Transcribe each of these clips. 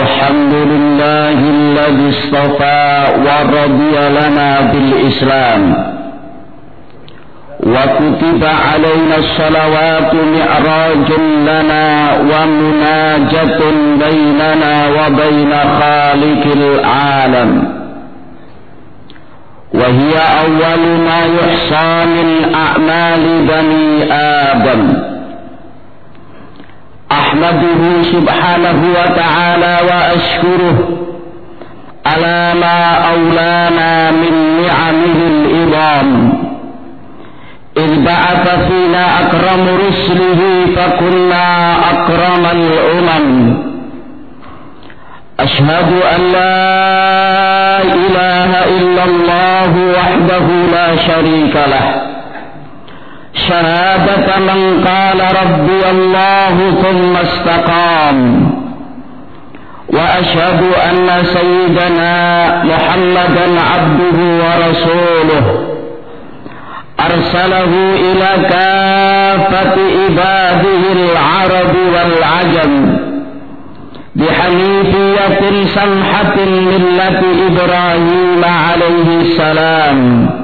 الحمد لله الذي اصطفى ورضي لنا بالإسلام وكتب علينا الصلوات معراج لنا ومناجة بيننا وبين خالق العالم، وهي أول ما يحصى من أعمال بني آدم. أحمده سبحانه وتعالى وأشكره على ما أولانا من نعمه العظام، إذ بعث فينا أكرم رسله فكنا أكرم الأمم. أشهد أن لا إله إلا الله وحده لا شريك له، شهادة من قال ربي الله ثم استقام. وأشهد أن سيدنا محمدا عبده ورسوله، أرسله إلى كافة عباده العرب والعجم بحنيفية سمحة ملة إبراهيم عليه السلام.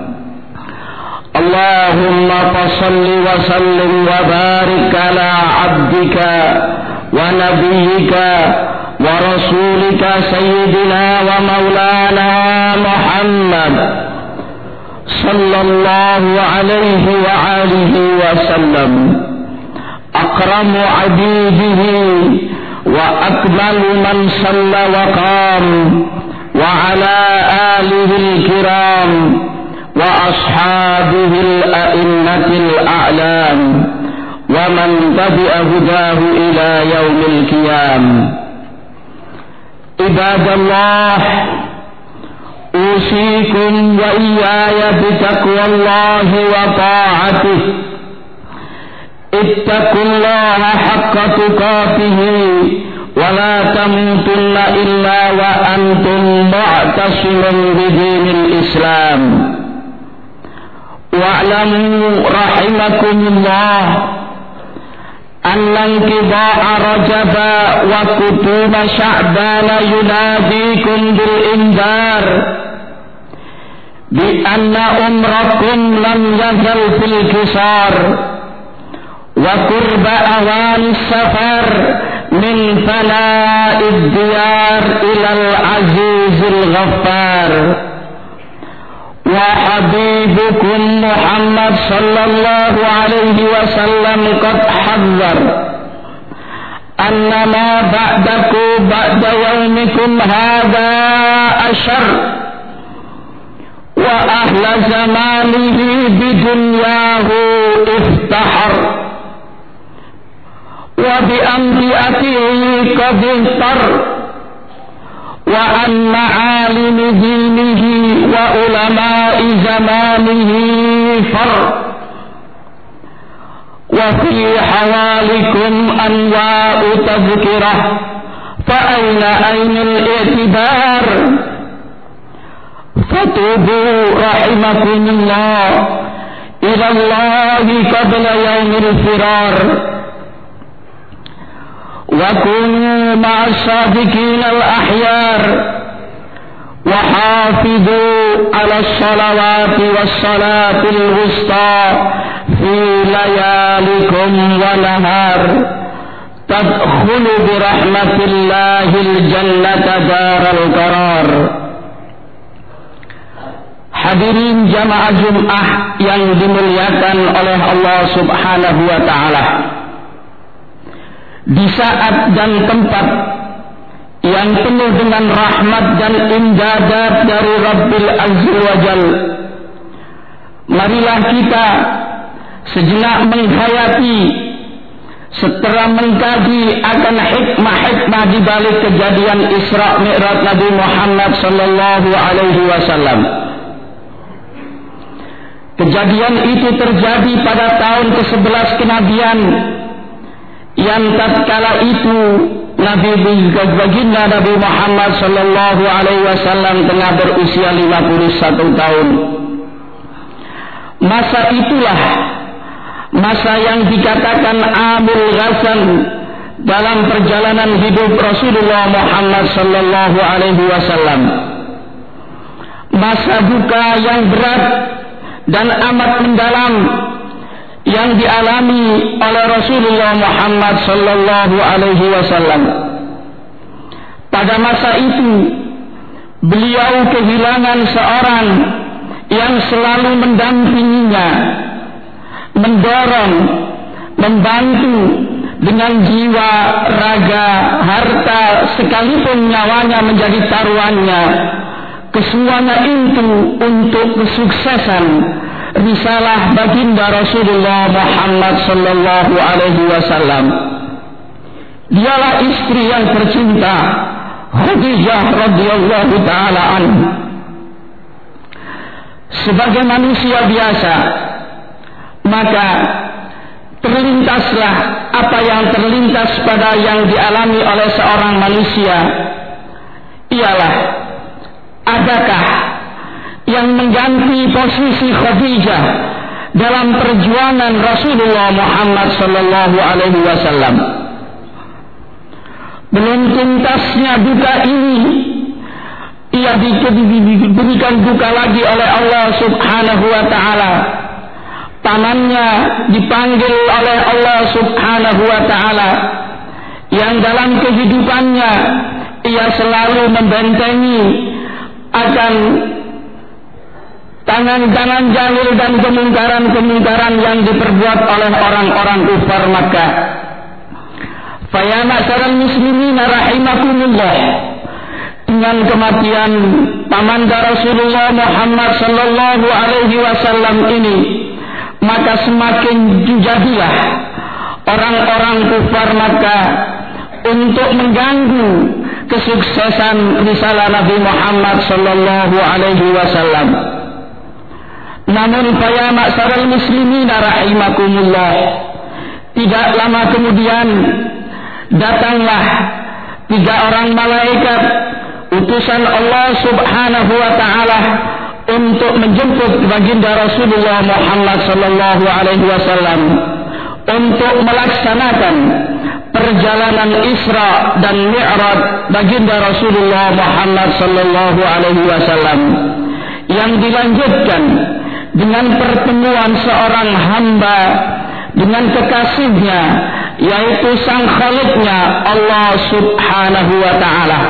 اللهم فصل وسلم وبارك على عبدك ونبيك ورسولك سيدنا ومولانا محمد صلى الله عليه وآله وسلم، أكرم عبيده وأكمل من صلى وقام، وعلى آله الكرام وأصحابه الأئمة الأعلام ومن تبع هداه إلى يوم القيام. عباد الله، أوصيكم وإياي بتقوى الله وطاعته. اتقوا الله حق تقاته ولا تموتن إلا وأنتم معتصمون بدين الإسلام. واعلموا رحمكم الله أن انقضاء رجب وكتوب شعبان يناديكم بالإنذار بأن عمركم لم يزل في الكسار، وقرب أوان السفر من فناء الديار إلى العزيز الغفار. وحبيبكم محمد صلى الله عليه وسلم قد حذر أن ما بعدكم بعد يومكم هذا أشر، وأهل زمانه بدنياه افتخر، وبأنبيائه قد اغتر، وعن معالم دينه وعلماء زمانه فر. وفي حوالكم أنواع تذكرة، فأين الاعتبار؟ فتوبوا رحمكم الله إلى الله قبل يوم الفرار، وكونوا مع الصادقين الأحيار، وحافظوا على الصلوات والصلاة الوسطى في ليالكم ونهار، تدخلوا برحمة الله الجنة دار القرار. Hadirin jamaah Jum'ah yang dimuliakan oleh Allah Subhanahu wa Ta'ala, di saat dan tempat yang penuh dengan rahmat dan imdadat dari Rabbil Azza wa Jal, marilah kita sejenak menghayati setelah mengkaji akan hikmah-hikmah di balik kejadian Isra Mi'raj Nabi Muhammad sallallahu alaihi wasallam. Kejadian itu terjadi pada tahun ke-11 kenabian, yang tatkala itu Nabi baginda Nabi Muhammad sallallahu alaihi wasallam tengah berusia 51 tahun. Masa itulah masa yang dikatakan Amul Ghazan, dalam perjalanan hidup Rasulullah Muhammad sallallahu alaihi wasallam. Masa duka yang berat dan amat mendalam yang dialami oleh Rasulullah Muhammad sallallahu alaihi wasallam. Pada masa itu beliau kehilangan seorang yang selalu mendampinginya, mendorong, membantu dengan jiwa, raga, harta, sekalipun nyawanya menjadi taruhannya. Kesemuanya itu untuk kesuksesan risalah baginda Rasulullah Muhammad sallallahu alaihi wasallam. Dialah istri yang tercinta Khadijah radhiyallahu taala anha. Sebagai manusia biasa, maka terlintaslah apa yang terlintas pada yang dialami oleh seorang manusia. Ialah, adakah yang mengganti posisi Khadijah dalam perjuangan Rasulullah Muhammad sallallahu alaihi wasallam? Belum tuntasnya duka ini, ia diberikan duka lagi oleh Allah subhanahu wa ta'ala. Pamannya dipanggil oleh Allah subhanahu wa ta'ala, yang dalam kehidupannya ia selalu membentengi akan tangan-tangan jahil dan kemungkaran-kemungkaran yang diperbuat oleh orang-orang kufar Makkah. Fa ma'syaral muslimin rahimakumullah, dengan kematian pamanda Rasulullah Muhammad sallallahu alaihi wasallam ini, maka semakin jadilah orang-orang kufar Makkah untuk mengganggu kesuksesan risalah Nabi Muhammad sallallahu alaihi wasallam. Namun fa ma'syaral muslimin rahimakumullah, tidak lama kemudian datanglah 3 orang malaikat utusan Allah subhanahu wa ta'ala untuk menjemput baginda Rasulullah Muhammad sallallahu alaihi wasallam untuk melaksanakan perjalanan Isra dan Mi'raj baginda Rasulullah Muhammad sallallahu alaihi wasallam, yang dilanjutkan dengan pertemuan seorang hamba dengan kekasihnya, yaitu sang Khaliknya Allah subhanahu wa ta'ala.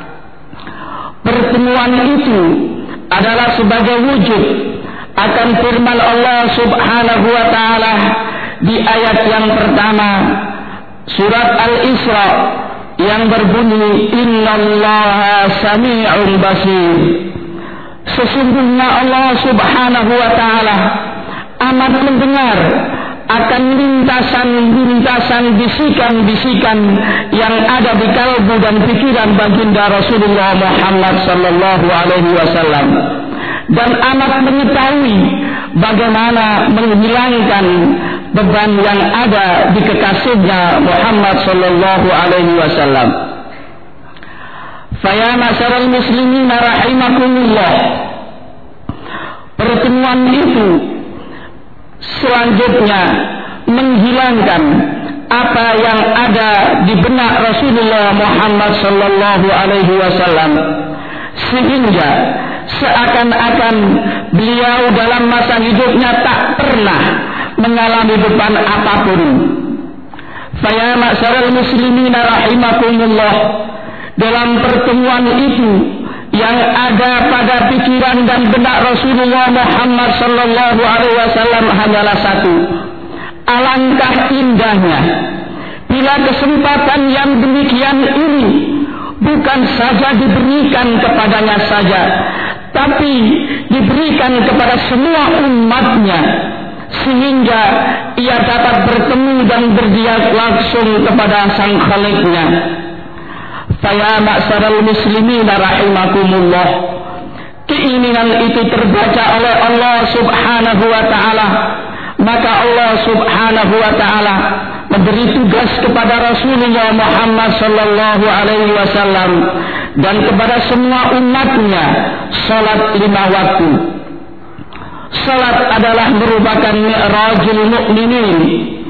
Pertemuan itu adalah sebagai wujud akan firman Allah subhanahu wa ta'ala di ayat yang pertama surat Al-Isra yang berbunyi, Innallaha sami'un basir. Sesungguhnya Allah subhanahu wa ta'ala amat mendengar akan lintasan-lintasan bisikan-bisikan yang ada di kalbu dan pikiran baginda Rasulullah Muhammad sallallahu alaihi wasallam, dan amat mengetahui bagaimana menghilangkan beban yang ada di kekasihnya Muhammad sallallahu alaihi wasallam. Fa ya ma'syaral muslimin rahimakumullah, pertemuan itu selanjutnya menghilangkan apa yang ada di benak Rasulullah Muhammad sallallahu alaihi wasallam, sehingga seakan-akan beliau dalam masa hidupnya tak pernah mengalami beban apapun. Fa ya ma'syaral muslimin rahimakumullah, dalam pertemuan itu yang ada pada pikiran dan benak Rasulullah Muhammad sallallahu alaihi wasallam hanyalah satu. Alangkah indahnya bila kesempatan yang demikian ini bukan saja diberikan kepadanya saja, tapi diberikan kepada semua umatnya, sehingga ia dapat bertemu dan berdialog langsung kepada sang Khaliknya. Fa ma'syaral muslimin rahimakumullah, keinginan itu terbaca oleh Allah subhanahu wa ta'ala, maka Allah subhanahu wa ta'ala memberi tugas kepada Rasulullah Muhammad sallallahu alaihi wasallam dan kepada semua umatnya salat 5 waktu. Salat adalah merupakan mi'rajul mukminin,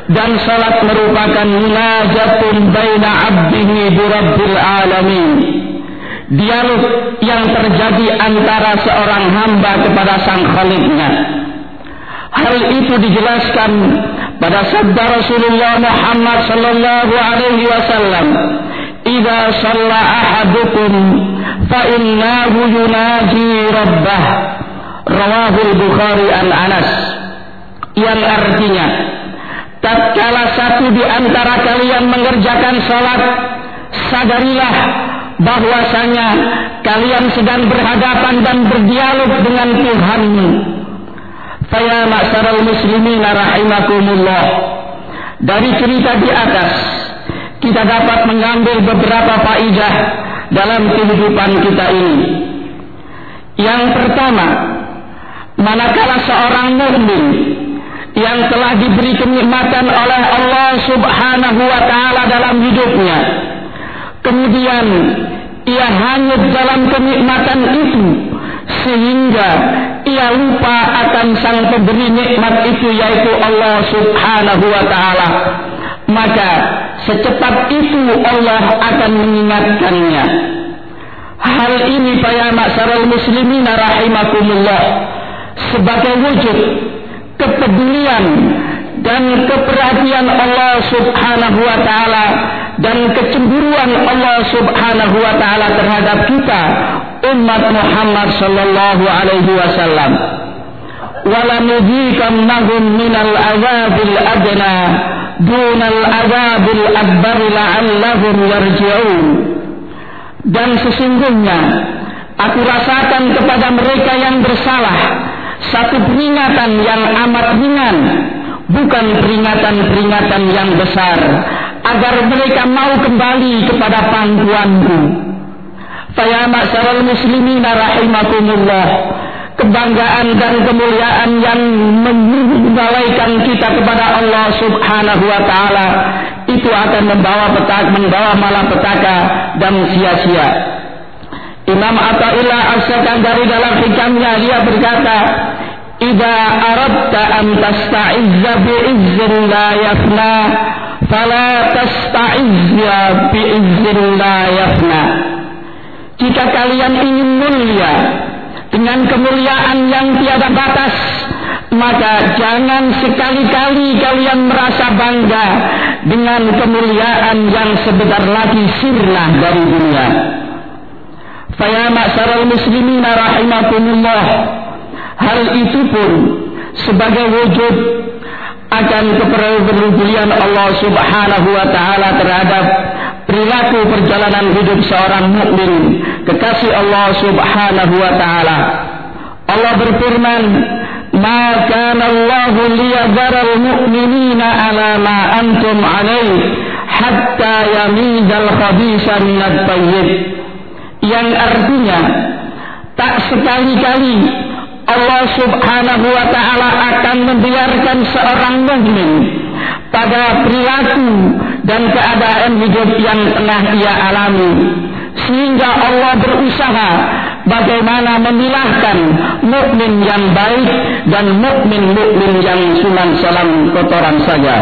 dan salat merupakan munajatun baina 'abdihi bi rabbil alamin, dialog yang terjadi antara seorang hamba kepada sang Khalik-Nya. Hal itu dijelaskan pada sabda Rasulullah Muhammad sallallahu alaihi wasallam, "Idza shalla ahadukum fa innahu yunaji rabbah." Rawahul Bukhari an Anas, yang artinya, tatkala satu di antara kalian mengerjakan salat, sadarilah bahwasanya kalian sedang berhadapan dan berdialog dengan Tuhanmu. Faya ma'syaral muslimin rahimakumullah. Dari cerita di atas kita dapat mengambil beberapa faedah dalam kehidupan kita ini. Yang pertama, manakala seorang mukmin yang telah diberi kenikmatan oleh Allah Subhanahu wa taala dalam hidupnya, kemudian ia hanyut dalam kenikmatan itu sehingga ia lupa akan sang pemberi nikmat itu, yaitu Allah Subhanahu wa taala, maka secepat itu Allah akan mengingatkannya. Hal ini ya ma'syaral muslimin rahimakumullah sebagai wujud kepedulian dan keperhatian Allah Subhanahu wa taala dan kecemburuan Allah Subhanahu wa taala terhadap kita umat Muhammad sallallahu alaihi wasallam. Wala nudzikannahum minal azabil adna dunal azabil akbar la'allahum yarji'un. Dan sesungguhnya aku rasakan kepada mereka yang bersalah satu peringatan yang amat ringan, bukan peringatan-peringatan yang besar, agar mereka mau kembali kepada pangkuanku. Faya ma'syaral muslimin rahimakumullah, kebanggaan dan kemuliaan yang membawaikan kita kepada Allah Subhanahu wa taala itu akan membawa malapetaka dan sia-sia. Imam Athaillah As-Sakandari dalam hikamnya dia berkata, "Idza aradta an tasta'izza bi'izzin la yafna, fala tasta'izza bi'izzin la yafna." Jika kalian ingin mulia dengan kemuliaan yang tiada batas, maka jangan sekali-kali kalian merasa bangga dengan kemuliaan yang sebentar lagi sirna dari dunia. Faya ma'syaral muslimin rahimakumullah, hal itu pun sebagai wujud akan kepedulian Allah Subhanahu wa taala terhadap perilaku perjalanan hidup seorang mukmin kekasih Allah Subhanahu wa taala. Allah berfirman, "Ma kana Allahu liyadharal mu'minina 'ala ma antum 'alaihi hatta yamizal khabitha minat thayyib." Yang artinya, tak sekali-kali Allah Subhanahu wa taala akan membiarkan seorang mukmin pada perilaku dan keadaan hidup yang tengah ia alami, sehingga Allah berusaha bagaimana memilahkan mukmin yang baik dan mukmin yang cuma salam kotoran saja.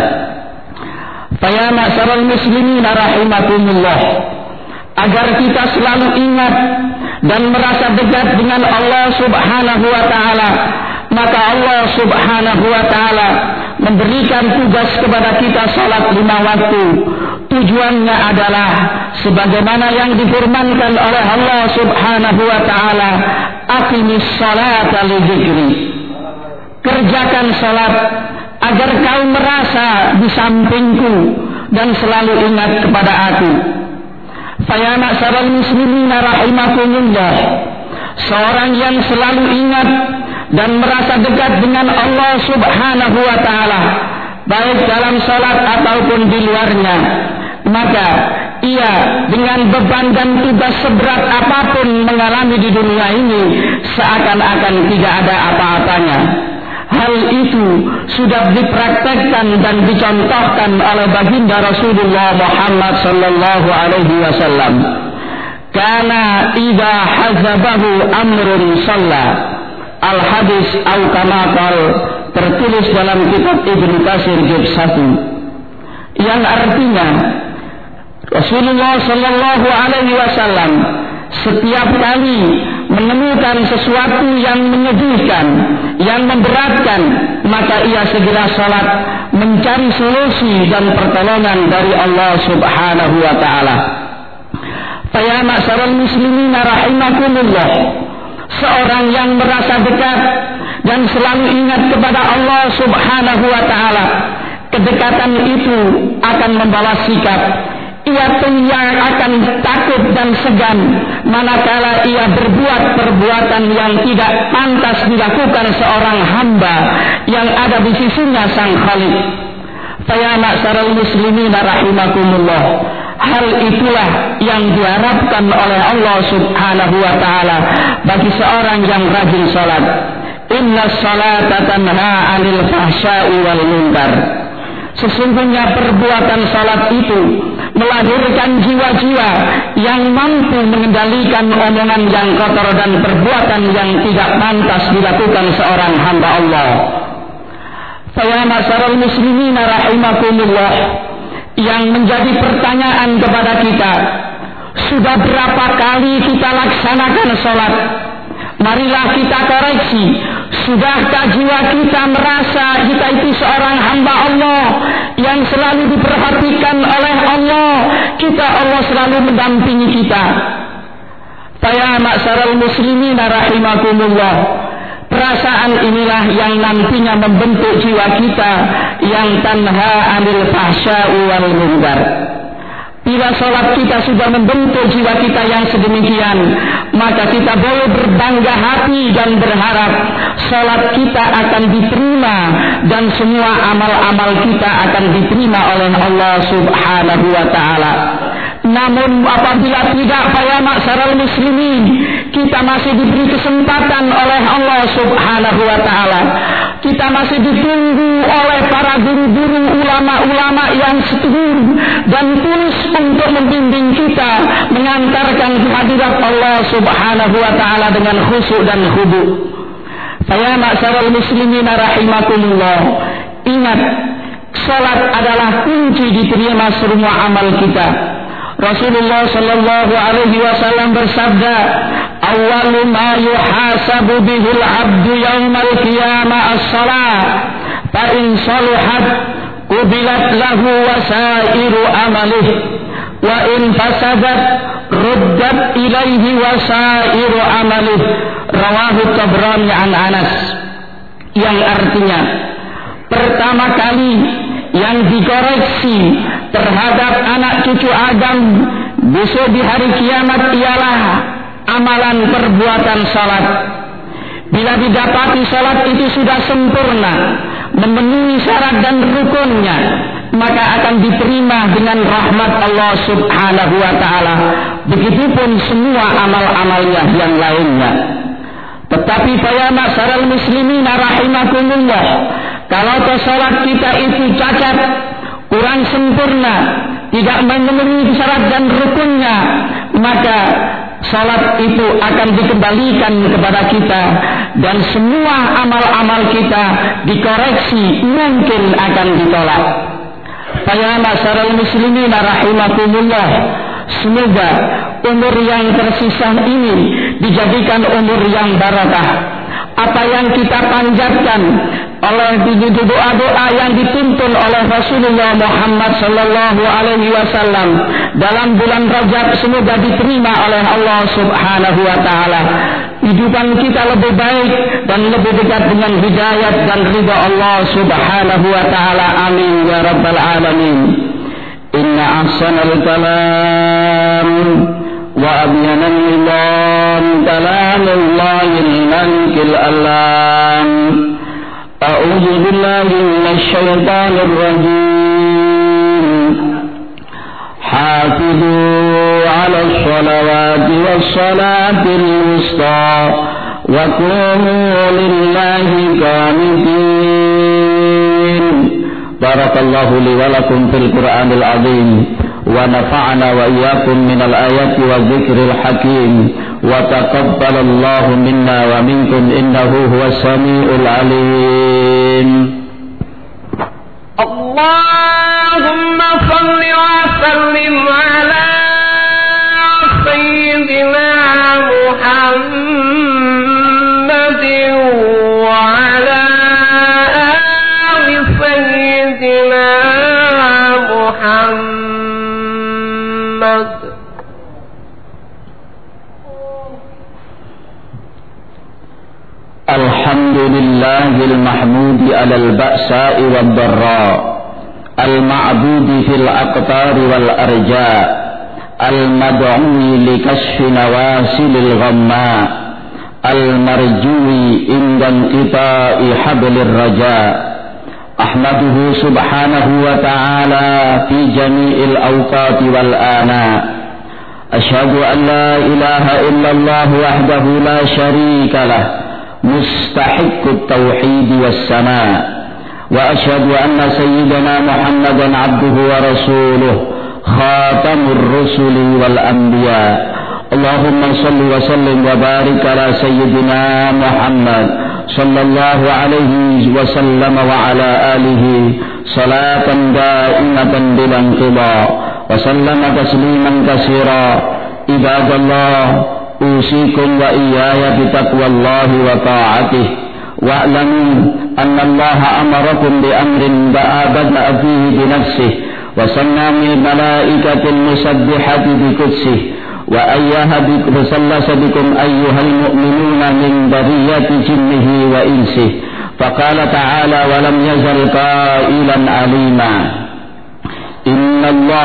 Faya ma'syaral muslimin rahimakumullah, agar kita selalu ingat dan merasa dekat dengan Allah Subhanahu wa taala, maka Allah Subhanahu wa taala memberikan tugas kepada kita salat 5 waktu. Tujuannya adalah sebagaimana yang difirmankan oleh Allah Subhanahu wa taala, "Aqimis sholata li dzikri." Kerjakan salat agar kau merasa di sampingku dan selalu ingat kepada aku. Faya ma'syaral muslimin rahimakumullah, seorang yang selalu ingat dan merasa dekat dengan Allah Subhanahu wa taala baik dalam salat ataupun di luarnya, maka ia dengan beban dan tugas seberat apapun mengalami di dunia ini seakan-akan tidak ada apa-apanya. Hal itu sudah dipraktekkan dan dicontohkan oleh baginda Rasulullah Muhammad sallallahu alaihi wasallam. Kana idza hazabahu amrun shalla. Al-hadis au kama qal, tertulis dalam kitab Ibnu Katsir juz 1. yang artinya Rasulullah Sallallahu Alaihi Wasallam setiap kali menemukan sesuatu yang menyedihkan, yang memberatkan, maka ia segera salat mencari solusi dan pertolongan dari Allah Subhanahu wa taala. Ya ma'syaral muslimin rahimakumullah, seorang yang merasa dekat dan selalu ingat kepada Allah Subhanahu wa taala, kedekatan itu akan membawa sikap ia akan takut dan segan manakala ia berbuat perbuatan yang tidak pantas dilakukan seorang hamba yang ada di sisinya Sang Khalik. Ya ma'syaral muslimin rahimakumullah, hal itulah yang diharapkan oleh Allah Subhanahu wa taala bagi seorang yang rajin salat. Inna salata tanha 'anil fahsya'i wal munkar. Sesungguhnya perbuatan salat itu melahirkan jiwa-jiwa yang mampu mengendalikan omongan yang kotor dan perbuatan yang tidak pantas dilakukan seorang hamba Allah. Ya ma'syaral muslimin rahimakumullah, yang menjadi pertanyaan kepada kita, sudah berapa kali kita laksanakan salat? Marilah kita koreksi. Sudahkah jiwa kita merasa kita itu seorang hamba Allah yang selalu diperhatikan oleh Allah? Allah selalu mendampingi kita. Ya ma'syaral muslimin rahimakumullah, perasaan inilah yang nantinya membentuk jiwa kita yang tanha 'anil fahsya'i wal munkar. Bila salat kita sudah membentuk jiwa kita yang sedemikian, maka kita boleh berbangga hati dan berharap salat kita akan diterima dan semua amal-amal kita akan diterima oleh Allah Subhanahu wa taala. Namun apabila tidak, ya ma'syaral muslimin, kita masih diberi kesempatan oleh Allah Subhanahu wa taala. Kita masih ditunggu oleh para guru-guru, ulama-ulama yang setuju dan tulus untuk membimbing kita mengantarkan kehadirat Allah Subhanahu wa taala dengan khusyuk dan khudu'. Ya ma'syaral muslimin rahimakumullah, ingat, salat adalah kunci diterima semua amal kita. Rasulullah sallallahu alaihi wasallam bersabda, "Awwalu ma yuhasabu bihil 'abdu yaumal qiyamah as-shalah, fa in saluhat qubilat lahu wasairu amalih, wa in fasadat ruddat ilaihi wasairu amalih." Rawahu Tabrani an Anas. Yang artinya, pertama kali yang dikoreksi terhadap anak cucu Adam besok di hari kiamat ialah amalan perbuatan salat. Bila didapati salat itu sudah sempurna, memenuhi syarat dan rukunnya, maka akan diterima dengan rahmat Allah Subhanahu wa taala. Begitupun semua amal-amalnya yang lainnya. Tetapi ya ma'syaral muslimin rahimakumullah, kalau salat kita itu cacat, kurang sempurna, tidak memenuhi syarat dan rukunnya, maka salat itu akan dikembalikan kepada kita dan semua amal-amal kita dikoreksi, mungkin akan ditolak. Ya ma'syaral muslimin rahimakumullah, semoga umur yang tersisa ini dijadikan umur yang barakah. Apa yang kita panjatkan oleh doa-doa yang dituntun oleh Rasulullah Muhammad sallallahu alaihi wasallam dalam bulan Rajab semoga diterima oleh Allah Subhanahu wa taala. Hidupan kita lebih baik dan lebih dekat dengan hidayat dan ridha Allah Subhanahu wa taala. Amin ya rabbal alamin. Inna ahsanal kalam wa abyanal nilam kalamullahil malikil alam. A'udzu billahi minasy syaithanir rajim. Hafizu 'alas shalawati was salatil wusta wa qumu lillahi qanitin. Barakallahu li wa lakum fil Qur'anil azim wa nafa'ana wa iyyakum minal ayati wa dzikril hakim wa taqabbalallahu minna wa minkum innahu huwas samiul alim. Allah اللهم صل وسلم على سيدنا محمد وعلى آل سيدنا محمد. الحمد لله المحمود على البأساء والضراء، المعبود في الأقطار والأرجاء، المدعو لكشف نواسل الغماء، المرجوي عند انقطاع حبل الرجاء. أحمده سبحانه وتعالى في جميع الأوقات والآناء. أشهد أن لا إله إلا الله وحده لا شريك له مستحق التوحيد والثناء، وأشهد أن سيدنا محمدا عبده ورسوله خاتم الرسل والأنبياء. اللهم صل وسلم وبارك على سيدنا محمد صلى الله عليه وسلم وعلى آله صلاة دائمة بلا انقضاء وسلم تسليما كثيرا. عباد الله، أوصيكم وإياي بتقوى الله وطاعته، واعلموا أن الله أمركم بأمر بدأ فيه بنفسه وسمى من الملائكة المسبحة بقدسه، وثلث بكم أيها المؤمنون من ذرية جنه وإنسه، فقال تعالى: ولم يزل قائلا عليما: إن الله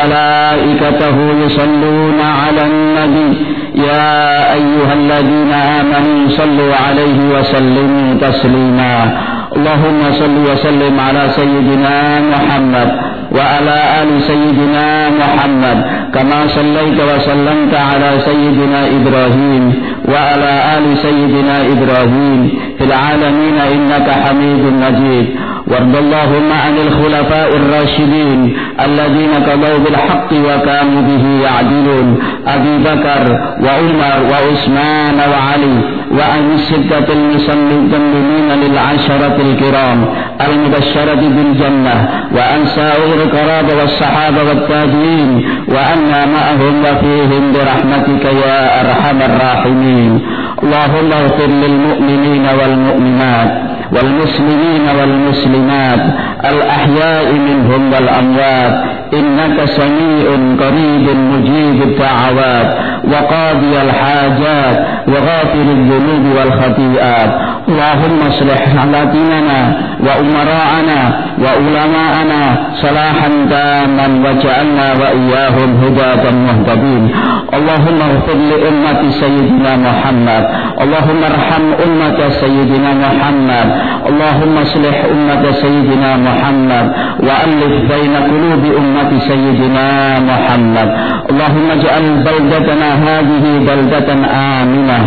وملائكته يصلون على النبي يا أيها الذين آمنوا صلوا عليه وسلموا تسليما. اللهم صل وسلم على سيدنا محمد وعلى آل سيدنا محمد كما صليت وسلمت على سيدنا إبراهيم وعلى آل سيدنا إبراهيم في العالمين إنك حميد مجيد. وارض اللهم عن الخلفاء الراشدين الذين قضوا بالحق وكانوا به يعدلون: أبي بكر وعمر وعثمان وعلي، وعن الستة المسلمين للعشرة الكرام المبشرة بالجنة، وعن سائر القرابة والصحابة والتابعين، وعنا معهم وفيهم برحمتك يا أرحم الراحمين. اللهم اغفر للمؤمنين والمؤمنات والمسلمين والمسلمات الأحياء منهم والأموات، إنك سميع قريب مجيب الدعوات وقاضي الحاجات وغافر الذنوب والخطيئات. اللهم اصلح ديننا وأمراءنا وعلماءنا صلاحا تاما واجعلنا وإياهم هداة مهتدين. اللهم اغفر لأمة سيدنا محمد، اللهم ارحم أمة سيدنا محمد، اللهم اصلح أمة سيدنا محمد وألف بين قلوب أمة سيدنا محمد. اللهم اجعل بلدتنا هذه بلدة آمنة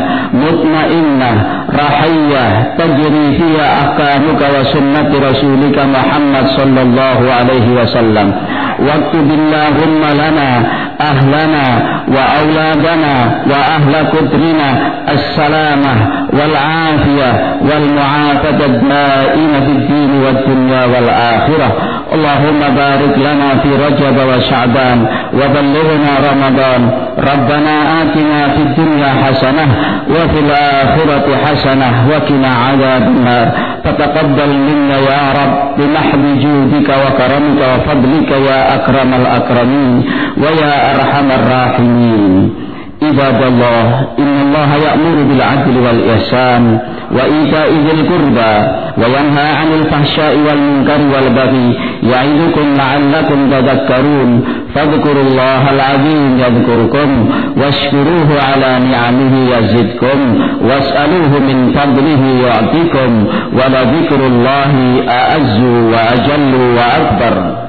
مطمئنة رحية تجري فيها أحكامك وسنة رسولك محمد صلى الله عليه وسلم. واكتب اللهم لنا أهلنا وأولادنا وأهل قدرنا السلامة والعافية والمعافاة الدائمة في الدين والدنيا والآخرة. اللهم بارك لنا في رجب وشعبان وبلغنا رمضان. ربنا آتنا في الدنيا حسنة وفي الآخرة حسنة وقنا عذاب النار. فتقبل منا يا رب بمحض جودك وكرمك وفضلك يا أكرم الأكرمين ويا أرحم الراحمين. عباد الله، إن الله يأمر بالعدل والإحسان وإيتاء ذي القربى وينهى عن الفحشاء والمنكر والبغي يعظكم لعلكم تذكرون. فاذكروا الله العظيم يذكركم واشكروه على نعمه يزدكم واسألوه من فضله يعطيكم ولذكر الله أعز وأجل وأكبر.